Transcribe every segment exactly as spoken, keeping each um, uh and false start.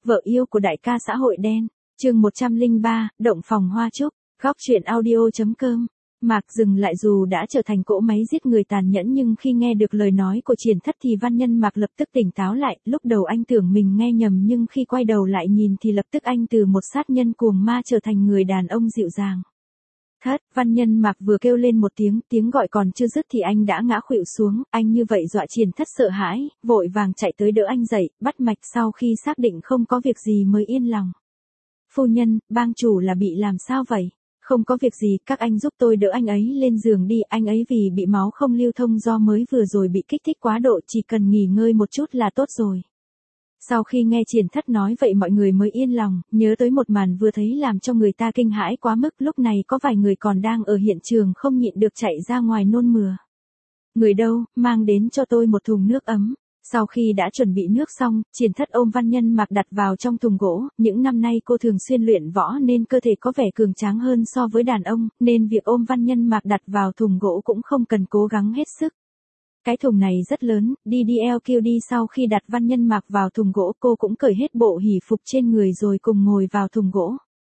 vợ yêu của đại ca xã hội đen. Chương một trăm lẻ ba, động phòng hoa trúc. Góc truyện audio.com. Mạc dừng lại dù đã trở thành cỗ máy giết người tàn nhẫn nhưng khi nghe được lời nói của Triển Thất thì Văn Nhân Mạc lập tức tỉnh táo lại, lúc đầu anh tưởng mình nghe nhầm nhưng khi quay đầu lại nhìn thì lập tức anh từ một sát nhân cuồng ma trở thành người đàn ông dịu dàng. Thất, Văn Nhân Mạc vừa kêu lên một tiếng, tiếng gọi còn chưa dứt thì anh đã ngã khuỵu xuống, anh như vậy dọa Triển Thất sợ hãi, vội vàng chạy tới đỡ anh dậy, bắt mạch sau khi xác định không có việc gì mới yên lòng. Phu nhân, bang chủ là bị làm sao vậy? Không có việc gì, các anh giúp tôi đỡ anh ấy lên giường đi, anh ấy vì bị máu không lưu thông do mới vừa rồi bị kích thích quá độ, chỉ cần nghỉ ngơi một chút là tốt rồi. Sau khi nghe Triển Thất nói vậy mọi người mới yên lòng, nhớ tới một màn vừa thấy làm cho người ta kinh hãi quá mức, lúc này có vài người còn đang ở hiện trường không nhịn được chạy ra ngoài nôn mửa. Người đâu, mang đến cho tôi một thùng nước ấm. Sau khi đã chuẩn bị nước xong, Triển Thất ôm Văn Nhân Mạc đặt vào trong thùng gỗ, những năm nay cô thường xuyên luyện võ nên cơ thể có vẻ cường tráng hơn so với đàn ông, nên việc ôm Văn Nhân Mạc đặt vào thùng gỗ cũng không cần cố gắng hết sức. Cái thùng này rất lớn, đi đi eo kêu đi sau khi đặt Văn Nhân Mạc vào thùng gỗ cô cũng cởi hết bộ hỉ phục trên người rồi cùng ngồi vào thùng gỗ.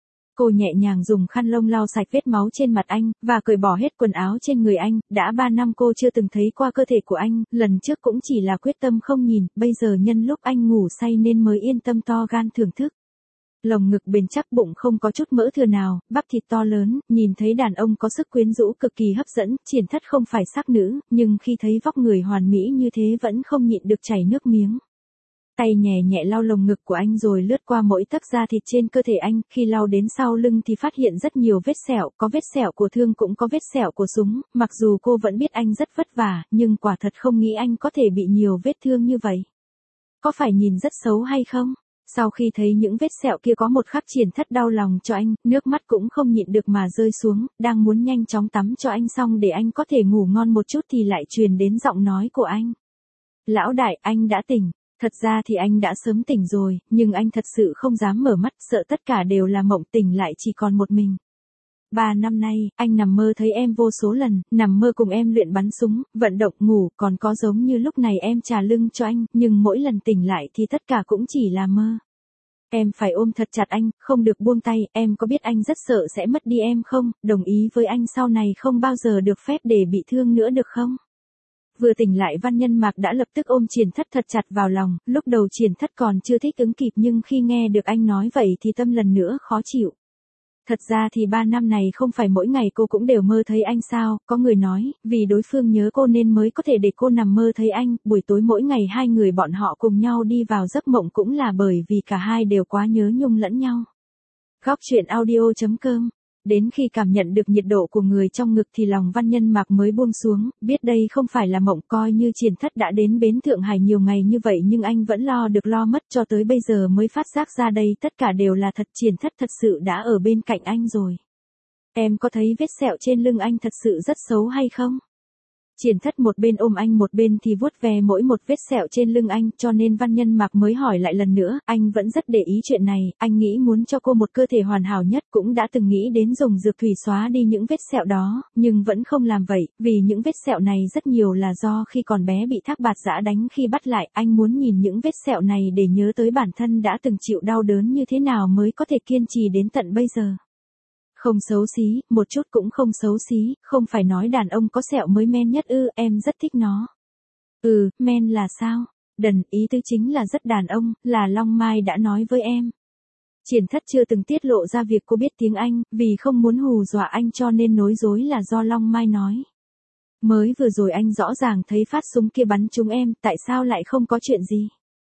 Cô nhẹ nhàng dùng khăn lông lau sạch vết máu trên mặt anh, và cởi bỏ hết quần áo trên người anh, đã ba năm cô chưa từng thấy qua cơ thể của anh, lần trước cũng chỉ là quyết tâm không nhìn, bây giờ nhân lúc anh ngủ say nên mới yên tâm to gan thưởng thức. Lồng ngực bền chắc bụng không có chút mỡ thừa nào, bắp thịt to lớn, nhìn thấy đàn ông có sức quyến rũ cực kỳ hấp dẫn, Triển Thất không phải sắc nữ, nhưng khi thấy vóc người hoàn mỹ như thế vẫn không nhịn được chảy nước miếng. Tay nhẹ nhẹ lau lồng ngực của anh rồi lướt qua mỗi tấc da thịt trên cơ thể anh, khi lau đến sau lưng thì phát hiện rất nhiều vết sẹo, có vết sẹo của thương cũng có vết sẹo của súng, mặc dù cô vẫn biết anh rất vất vả, nhưng quả thật không nghĩ anh có thể bị nhiều vết thương như vậy. Có phải nhìn rất xấu hay không? Sau khi thấy những vết sẹo kia có một khắc Triển Thất đau lòng cho anh, nước mắt cũng không nhịn được mà rơi xuống, đang muốn nhanh chóng tắm cho anh xong để anh có thể ngủ ngon một chút thì lại truyền đến giọng nói của anh. Lão đại, anh đã tỉnh. Thật ra thì anh đã sớm tỉnh rồi, nhưng anh thật sự không dám mở mắt, sợ tất cả đều là mộng, tỉnh lại chỉ còn một mình. Ba năm nay, anh nằm mơ thấy em vô số lần, nằm mơ cùng em luyện bắn súng, vận động ngủ, còn có giống như lúc này em chà lưng cho anh, nhưng mỗi lần tỉnh lại thì tất cả cũng chỉ là mơ. Em phải ôm thật chặt anh, không được buông tay, em có biết anh rất sợ sẽ mất đi em không, đồng ý với anh sau này không bao giờ được phép để bị thương nữa được không? Vừa tỉnh lại Văn Nhân Mạc đã lập tức ôm Triển Thất thật chặt vào lòng, lúc đầu Triển Thất còn chưa thích ứng kịp nhưng khi nghe được anh nói vậy thì tâm lần nữa khó chịu. Thật ra thì ba năm này không phải mỗi ngày cô cũng đều mơ thấy anh sao, có người nói, vì đối phương nhớ cô nên mới có thể để cô nằm mơ thấy anh, buổi tối mỗi ngày hai người bọn họ cùng nhau đi vào giấc mộng cũng là bởi vì cả hai đều quá nhớ nhung lẫn nhau. Góc truyện audio.com. Đến khi cảm nhận được nhiệt độ của người trong ngực thì lòng Văn Nhân Mạc mới buông xuống, biết đây không phải là mộng, coi như Triển Thất đã đến bến Thượng Hải nhiều ngày như vậy nhưng anh vẫn lo được lo mất cho tới bây giờ mới phát giác ra đây tất cả đều là thật, Triển Thất thật sự đã ở bên cạnh anh rồi. Em có thấy vết sẹo trên lưng anh thật sự rất xấu hay không? Triển Thất một bên ôm anh một bên thì vuốt ve mỗi một vết sẹo trên lưng anh, cho nên Văn Nhân Mạc mới hỏi lại lần nữa, anh vẫn rất để ý chuyện này, anh nghĩ muốn cho cô một cơ thể hoàn hảo nhất, cũng đã từng nghĩ đến dùng dược thủy xóa đi những vết sẹo đó, nhưng vẫn không làm vậy, vì những vết sẹo này rất nhiều là do khi còn bé bị Thác Bạt Giã đánh khi bắt lại, anh muốn nhìn những vết sẹo này để nhớ tới bản thân đã từng chịu đau đớn như thế nào mới có thể kiên trì đến tận bây giờ. Không xấu xí, một chút cũng không xấu xí, không phải nói đàn ông có sẹo mới men nhất ư, em rất thích nó. Ừ, men là sao? Đần, ý tứ chính là rất đàn ông, là Long Mai đã nói với em. Triển Thất chưa từng tiết lộ ra việc cô biết tiếng Anh, vì không muốn hù dọa anh cho nên nói dối là do Long Mai nói. Mới vừa rồi anh rõ ràng thấy phát súng kia bắn trúng em, tại sao lại không có chuyện gì?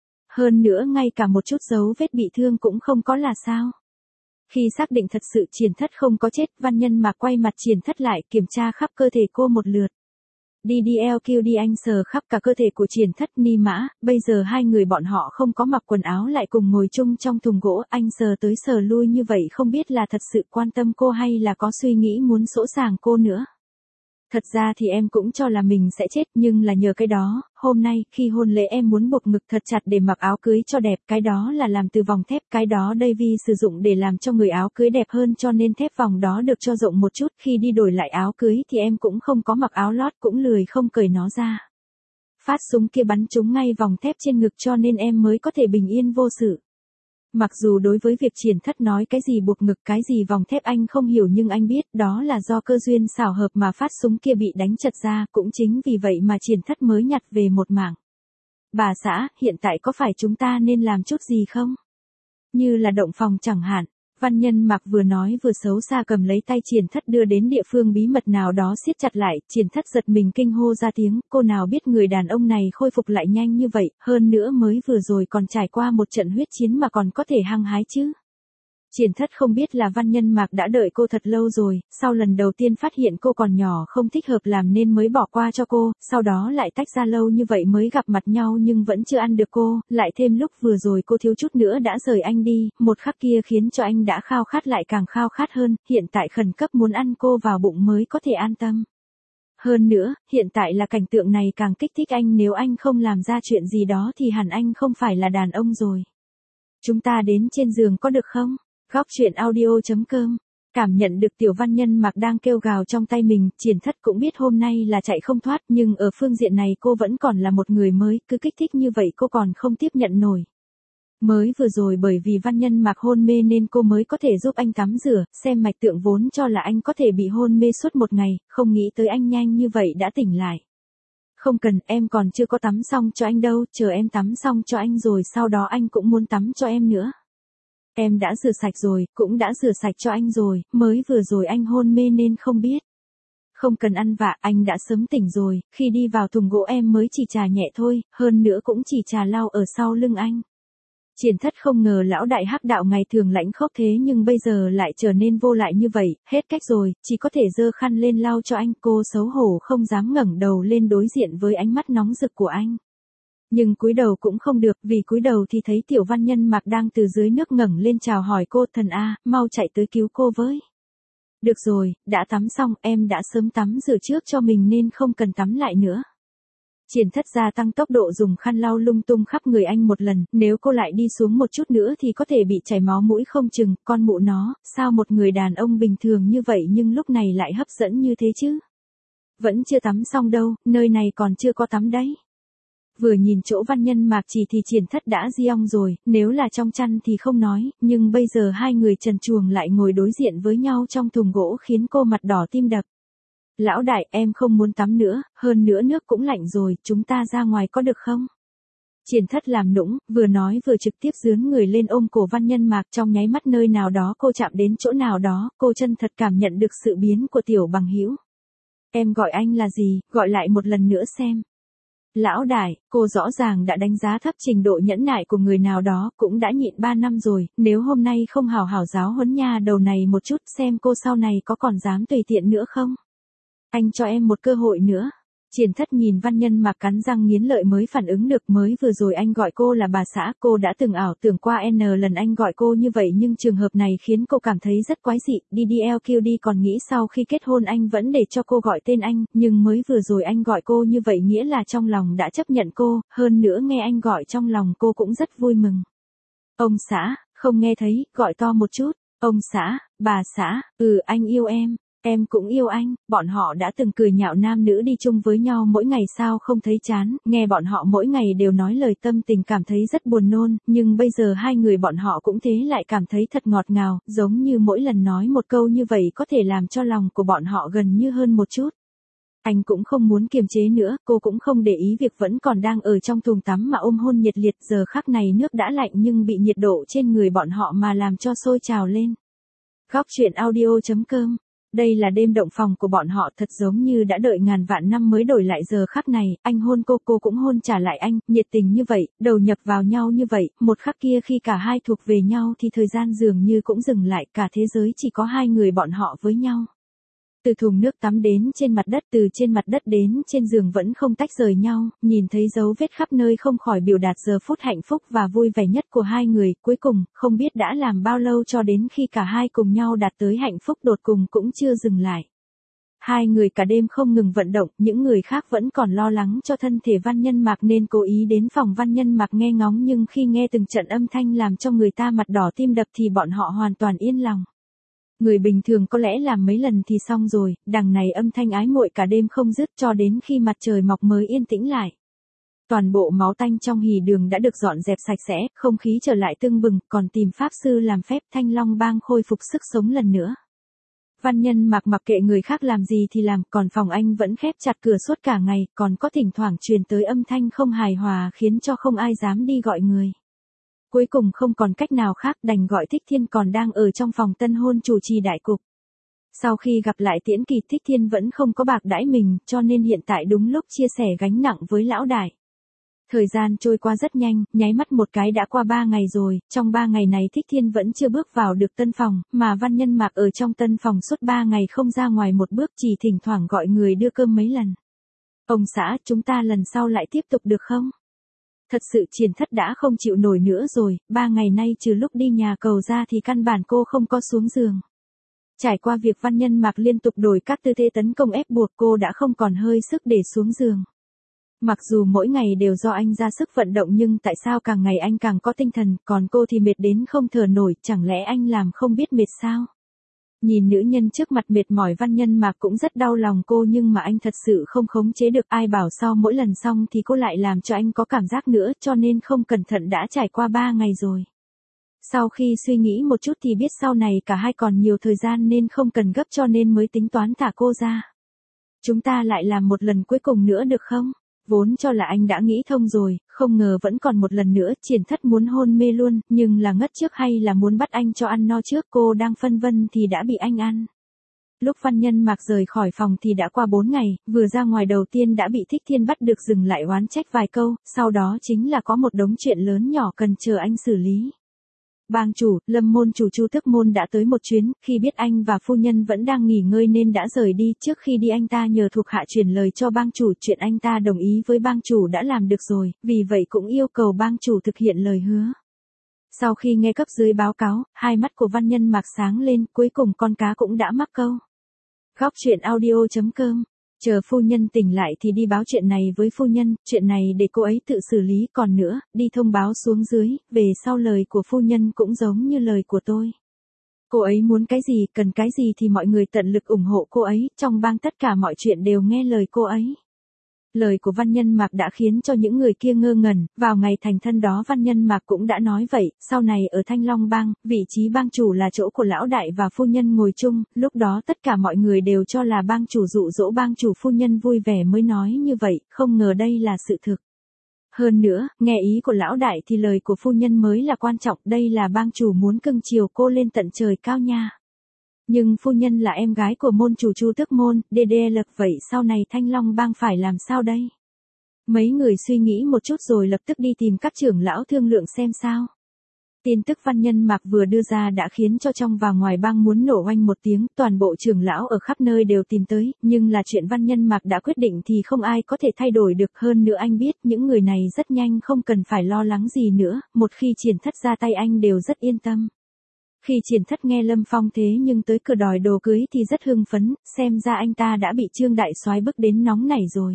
Hơn nữa ngay cả một chút dấu vết bị thương cũng không có là sao? Khi xác định thật sự Triển Thất không có chết, Văn Nhân Mạc quay mặt Triển Thất lại, kiểm tra khắp cơ thể cô một lượt. Đi đi eo kêu đi anh sờ khắp cả cơ thể của Triển Thất, ni mã, bây giờ hai người bọn họ không có mặc quần áo lại cùng ngồi chung trong thùng gỗ, anh sờ tới sờ lui như vậy không biết là thật sự quan tâm cô hay là có suy nghĩ muốn sỗ sàng cô nữa. Thật ra thì em cũng cho là mình sẽ chết, nhưng là nhờ cái đó, hôm nay, khi hôn lễ em muốn buộc ngực thật chặt để mặc áo cưới cho đẹp, cái đó là làm từ vòng thép, cái đó Davy sử dụng để làm cho người áo cưới đẹp hơn cho nên thép vòng đó được cho rộng một chút, khi đi đổi lại áo cưới thì em cũng không có mặc áo lót cũng lười không cởi nó ra. Phát súng kia bắn trúng ngay vòng thép trên ngực cho nên em mới có thể bình yên vô sự. Mặc dù đối với việc Triển Thất nói cái gì buộc ngực cái gì vòng thép anh không hiểu nhưng anh biết đó là do cơ duyên xảo hợp mà phát súng kia bị đánh chật ra, cũng chính vì vậy mà Triển Thất mới nhặt về một mảng. Bà xã, hiện tại có phải chúng ta nên làm chút gì không? Như là động phòng chẳng hạn. Văn Nhân Mạc vừa nói vừa xấu xa cầm lấy tay Triển Thất đưa đến địa phương bí mật nào đó siết chặt lại, Triển Thất giật mình kinh hô ra tiếng, cô nào biết người đàn ông này khôi phục lại nhanh như vậy, hơn nữa mới vừa rồi còn trải qua một trận huyết chiến mà còn có thể hăng hái chứ. Triển Thất không biết là Văn Nhân Mạc đã đợi cô thật lâu rồi, sau lần đầu tiên phát hiện cô còn nhỏ không thích hợp làm nên mới bỏ qua cho cô, sau đó lại tách ra lâu như vậy mới gặp mặt nhau nhưng vẫn chưa ăn được cô, lại thêm lúc vừa rồi cô thiếu chút nữa đã rời anh đi, một khắc kia khiến cho anh đã khao khát lại càng khao khát hơn, hiện tại khẩn cấp muốn ăn cô vào bụng mới có thể an tâm. Hơn nữa, hiện tại là cảnh tượng này càng kích thích anh, nếu anh không làm ra chuyện gì đó thì hẳn anh không phải là đàn ông rồi. Chúng ta đến trên giường có được không? Góc truyện audio chấm com. Cảm nhận được Tiểu Văn Nhân Mạc đang kêu gào trong tay mình, Triển Thất cũng biết hôm nay là chạy không thoát, nhưng ở phương diện này cô vẫn còn là một người mới, cứ kích thích như vậy cô còn không tiếp nhận nổi. Mới vừa rồi bởi vì Văn Nhân Mạc hôn mê nên cô mới có thể giúp anh tắm rửa, xem mạch tượng vốn cho là anh có thể bị hôn mê suốt một ngày, không nghĩ tới anh nhanh như vậy đã tỉnh lại. Không cần, em còn chưa có tắm xong cho anh đâu, chờ em tắm xong cho anh rồi sau đó anh cũng muốn tắm cho em nữa. Em đã rửa sạch rồi, cũng đã rửa sạch cho anh rồi, mới vừa rồi anh hôn mê nên không biết. Không cần ăn vạ, anh đã sớm tỉnh rồi, khi đi vào thùng gỗ em mới chỉ chà nhẹ thôi, hơn nữa cũng chỉ chà lau ở sau lưng anh. Triển Thất không ngờ lão đại hắc đạo ngày thường lãnh khốc thế nhưng bây giờ lại trở nên vô lại như vậy, hết cách rồi, chỉ có thể giơ khăn lên lau cho anh, cô xấu hổ không dám ngẩng đầu lên đối diện với ánh mắt nóng rực của anh. Nhưng cúi đầu cũng không được, vì cúi đầu thì thấy Tiểu Văn Nhân Mạc đang từ dưới nước ngẩng lên chào hỏi cô, thần a, mau chạy tới cứu cô với. Được rồi, đã tắm xong, em đã sớm tắm rửa trước cho mình nên không cần tắm lại nữa. Triển Thất gia tăng tốc độ dùng khăn lau lung tung khắp người anh một lần, nếu cô lại đi xuống một chút nữa thì có thể bị chảy máu mũi không chừng, con mụ nó, sao một người đàn ông bình thường như vậy nhưng lúc này lại hấp dẫn như thế chứ? Vẫn chưa tắm xong đâu, nơi này còn chưa có tắm đấy. Vừa nhìn chỗ Văn Nhân Mạc chỉ thì Triển Thất đã giong rồi, nếu là trong chăn thì không nói, nhưng bây giờ hai người trần truồng lại ngồi đối diện với nhau trong thùng gỗ khiến cô mặt đỏ tim đập. Lão đại, em không muốn tắm nữa, hơn nữa nước cũng lạnh rồi, chúng ta ra ngoài có được không? Triển Thất làm nũng, vừa nói vừa trực tiếp dướn người lên ôm cổ Văn Nhân Mạc, trong nháy mắt nơi nào đó cô chạm đến chỗ nào đó, cô chân thật cảm nhận được sự biến của Tiểu bằng hữu. Em gọi anh là gì, gọi lại một lần nữa xem. Lão đại, cô rõ ràng đã đánh giá thấp trình độ nhẫn nại của người nào đó, cũng đã nhịn ba năm rồi, nếu hôm nay không hào hảo giáo huấn nha đầu này một chút xem cô sau này có còn dám tùy tiện nữa không. Anh cho em một cơ hội nữa. Triển Thất nhìn Văn Nhân Mạc cắn răng nghiến lợi mới phản ứng được, mới vừa rồi anh gọi cô là bà xã, cô đã từng ảo tưởng qua N lần anh gọi cô như vậy nhưng trường hợp này khiến cô cảm thấy rất quái dị, đi đi eo kêu đi còn nghĩ sau khi kết hôn anh vẫn để cho cô gọi tên anh, nhưng mới vừa rồi anh gọi cô như vậy nghĩa là trong lòng đã chấp nhận cô, hơn nữa nghe anh gọi trong lòng cô cũng rất vui mừng. Ông xã, không nghe thấy, gọi to một chút, ông xã, bà xã, ừ anh yêu em. Em cũng yêu anh, bọn họ đã từng cười nhạo nam nữ đi chung với nhau mỗi ngày sao không thấy chán, nghe bọn họ mỗi ngày đều nói lời tâm tình cảm thấy rất buồn nôn, nhưng bây giờ hai người bọn họ cũng thế lại cảm thấy thật ngọt ngào, giống như mỗi lần nói một câu như vậy có thể làm cho lòng của bọn họ gần như hơn một chút. Anh cũng không muốn kiềm chế nữa, cô cũng không để ý việc vẫn còn đang ở trong thùng tắm mà ôm hôn nhiệt liệt, giờ khắc này nước đã lạnh nhưng bị nhiệt độ trên người bọn họ mà làm cho sôi trào lên. Góc truyện audio chấm com. Đây là đêm động phòng của bọn họ, thật giống như đã đợi ngàn vạn năm mới đổi lại giờ khắc này, anh hôn cô, cô cũng hôn trả lại anh, nhiệt tình như vậy, đầu nhập vào nhau như vậy, một khắc kia khi cả hai thuộc về nhau thì thời gian dường như cũng dừng lại, cả thế giới chỉ có hai người bọn họ với nhau. Từ thùng nước tắm đến trên mặt đất, từ trên mặt đất đến trên giường vẫn không tách rời nhau, nhìn thấy dấu vết khắp nơi không khỏi biểu đạt giờ phút hạnh phúc và vui vẻ nhất của hai người, cuối cùng, không biết đã làm bao lâu cho đến khi cả hai cùng nhau đạt tới hạnh phúc đột cùng cũng chưa dừng lại. Hai người cả đêm không ngừng vận động, những người khác vẫn còn lo lắng cho thân thể Văn Nhân Mạc nên cố ý đến phòng Văn Nhân Mạc nghe ngóng nhưng khi nghe từng trận âm thanh làm cho người ta mặt đỏ tim đập thì bọn họ hoàn toàn yên lòng. Người bình thường có lẽ làm mấy lần thì xong rồi, đằng này âm thanh ái muội cả đêm không dứt cho đến khi mặt trời mọc mới yên tĩnh lại. Toàn bộ máu tanh trong hỉ đường đã được dọn dẹp sạch sẽ, không khí trở lại tưng bừng, còn tìm pháp sư làm phép Thanh Long Bang khôi phục sức sống lần nữa. Văn Nhân Mạc mặc kệ người khác làm gì thì làm, còn phòng anh vẫn khép chặt cửa suốt cả ngày, còn có thỉnh thoảng truyền tới âm thanh không hài hòa khiến cho không ai dám đi gọi người. Cuối cùng không còn cách nào khác đành gọi Thích Thiên còn đang ở trong phòng tân hôn chủ trì đại cục. Sau khi gặp lại Tiễn Kỳ, Thích Thiên vẫn không có bạc đãi mình, cho nên hiện tại đúng lúc chia sẻ gánh nặng với lão đại. Thời gian trôi qua rất nhanh, nháy mắt một cái đã qua ba ngày rồi, trong ba ngày này Thích Thiên vẫn chưa bước vào được tân phòng, mà Văn Nhân Mạc ở trong tân phòng suốt ba ngày không ra ngoài một bước, chỉ thỉnh thoảng gọi người đưa cơm mấy lần. Ông xã, chúng ta lần sau lại tiếp tục được không? Thật sự Triển Thất đã không chịu nổi nữa rồi, ba ngày nay trừ lúc đi nhà cầu ra thì căn bản cô không có xuống giường. Trải qua việc Văn Nhân Mạc liên tục đổi các tư thế tấn công ép buộc, cô đã không còn hơi sức để xuống giường. Mặc dù mỗi ngày đều do anh ra sức vận động nhưng tại sao càng ngày anh càng có tinh thần, còn cô thì mệt đến không thở nổi, chẳng lẽ anh làm không biết mệt sao? Nhìn nữ nhân trước mặt mệt mỏi, Văn Nhân Mạc cũng rất đau lòng cô, nhưng mà anh thật sự không khống chế được, ai bảo sau mỗi lần xong thì cô lại làm cho anh có cảm giác nữa, cho nên không cẩn thận đã trải qua ba ngày rồi. Sau khi suy nghĩ một chút thì biết sau này cả hai còn nhiều thời gian nên không cần gấp, cho nên mới tính toán thả cô ra. Chúng ta lại làm một lần cuối cùng nữa được không? Vốn cho là anh đã nghĩ thông rồi, không ngờ vẫn còn một lần nữa. Triển Thất muốn hôn mê luôn, nhưng là ngất trước hay là muốn bắt anh cho ăn no trước, cô đang phân vân thì đã bị anh ăn. Lúc Văn Nhân Mạc rời khỏi phòng thì đã qua bốn ngày, vừa ra ngoài đầu tiên đã bị Thích Thiên bắt được dừng lại oán trách vài câu, sau đó chính là có một đống chuyện lớn nhỏ cần chờ anh xử lý. Bang chủ, Lâm môn chủ Chu Tước môn đã tới một chuyến, khi biết anh và phu nhân vẫn đang nghỉ ngơi nên đã rời đi, trước khi đi anh ta nhờ thuộc hạ truyền lời cho bang chủ, chuyện anh ta đồng ý với bang chủ đã làm được rồi, vì vậy cũng yêu cầu bang chủ thực hiện lời hứa. Sau khi nghe cấp dưới báo cáo, hai mắt của Văn Nhân Mạc sáng lên, cuối cùng con cá cũng đã mắc câu. Góc truyện audio chấm com. Chờ phu nhân tỉnh lại thì đi báo chuyện này với phu nhân, chuyện này để cô ấy tự xử lý, còn nữa, đi thông báo xuống dưới, về sau lời của phu nhân cũng giống như lời của tôi. Cô ấy muốn cái gì, cần cái gì thì mọi người tận lực ủng hộ cô ấy, trong bang tất cả mọi chuyện đều nghe lời cô ấy. Lời của Văn Nhân Mạc đã khiến cho những người kia ngơ ngẩn, vào ngày thành thân đó Văn Nhân Mạc cũng đã nói vậy, sau này ở Thanh Long Bang, vị trí bang chủ là chỗ của lão đại và phu nhân ngồi chung, lúc đó tất cả mọi người đều cho là bang chủ dụ dỗ bang chủ, phu nhân vui vẻ mới nói như vậy, không ngờ đây là sự thực. Hơn nữa, nghe ý của lão đại thì lời của phu nhân mới là quan trọng, đây là bang chủ muốn cưng chiều cô lên tận trời cao nha. Nhưng phu nhân là em gái của môn chủ Chu Tước môn, đê đê lực, vậy sau này Thanh Long Bang phải làm sao đây? Mấy người suy nghĩ một chút rồi lập tức đi tìm các trưởng lão thương lượng xem sao. Tin tức Văn Nhân Mạc vừa đưa ra đã khiến cho trong và ngoài bang muốn nổ oanh một tiếng, toàn bộ trưởng lão ở khắp nơi đều tìm tới, nhưng là chuyện Văn Nhân Mạc đã quyết định thì không ai có thể thay đổi được, hơn nữa anh biết những người này rất nhanh không cần phải lo lắng gì nữa, một khi Triển Thất ra tay anh đều rất yên tâm. Khi Triển Thất nghe Lâm Phong thế nhưng tới cửa đòi đồ cưới thì rất hưng phấn, xem ra anh ta đã bị Trương đại soái bức đến nóng nảy rồi.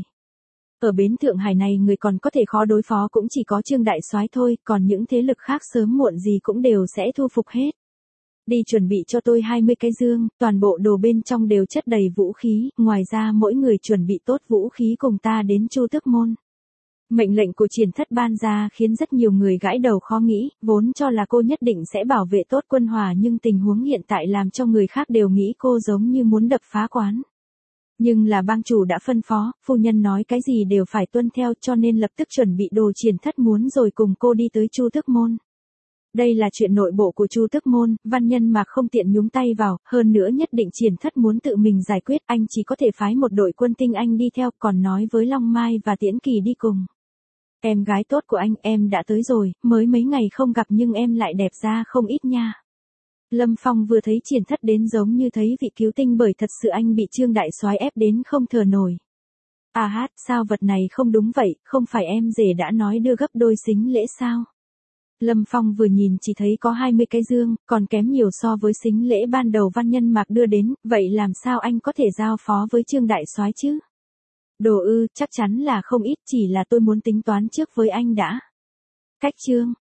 Ở bến Thượng Hải này người còn có thể khó đối phó cũng chỉ có Trương đại soái thôi, còn những thế lực khác sớm muộn gì cũng đều sẽ thu phục hết. Đi chuẩn bị cho tôi hai mươi cái dương, toàn bộ đồ bên trong đều chất đầy vũ khí, ngoài ra mỗi người chuẩn bị tốt vũ khí cùng ta đến Chu Tước môn. Mệnh lệnh của Triển Thất ban ra khiến rất nhiều người gãi đầu khó nghĩ, vốn cho là cô nhất định sẽ bảo vệ tốt Quân Hòa nhưng tình huống hiện tại làm cho người khác đều nghĩ cô giống như muốn đập phá quán. Nhưng là bang chủ đã phân phó, phu nhân nói cái gì đều phải tuân theo, cho nên lập tức chuẩn bị đồ Triển Thất muốn rồi cùng cô đi tới Chu Tước môn. Đây là chuyện nội bộ của Chu Tước môn, Văn Nhân Mạc không tiện nhúng tay vào, hơn nữa nhất định Triển Thất muốn tự mình giải quyết, anh chỉ có thể phái một đội quân tinh anh đi theo, còn nói với Long Mai và Tiễn Kỳ đi cùng. Em gái tốt của anh, em đã tới rồi, mới mấy ngày không gặp nhưng em lại đẹp ra không ít nha. Lâm Phong vừa thấy Triển Thất đến giống như thấy vị cứu tinh, bởi thật sự anh bị Trương đại soái ép đến không thở nổi. À hát, sao vật này không đúng vậy, không phải em rể đã nói đưa gấp đôi sính lễ sao? Lâm Phong vừa nhìn chỉ thấy có hai mươi cái dương, còn kém nhiều so với sính lễ ban đầu Văn Nhân Mạc đưa đến, vậy làm sao anh có thể giao phó với Trương đại soái chứ? Đồ ư, chắc chắn là không ít, chỉ là tôi muốn tính toán trước với anh đã. Cách Trương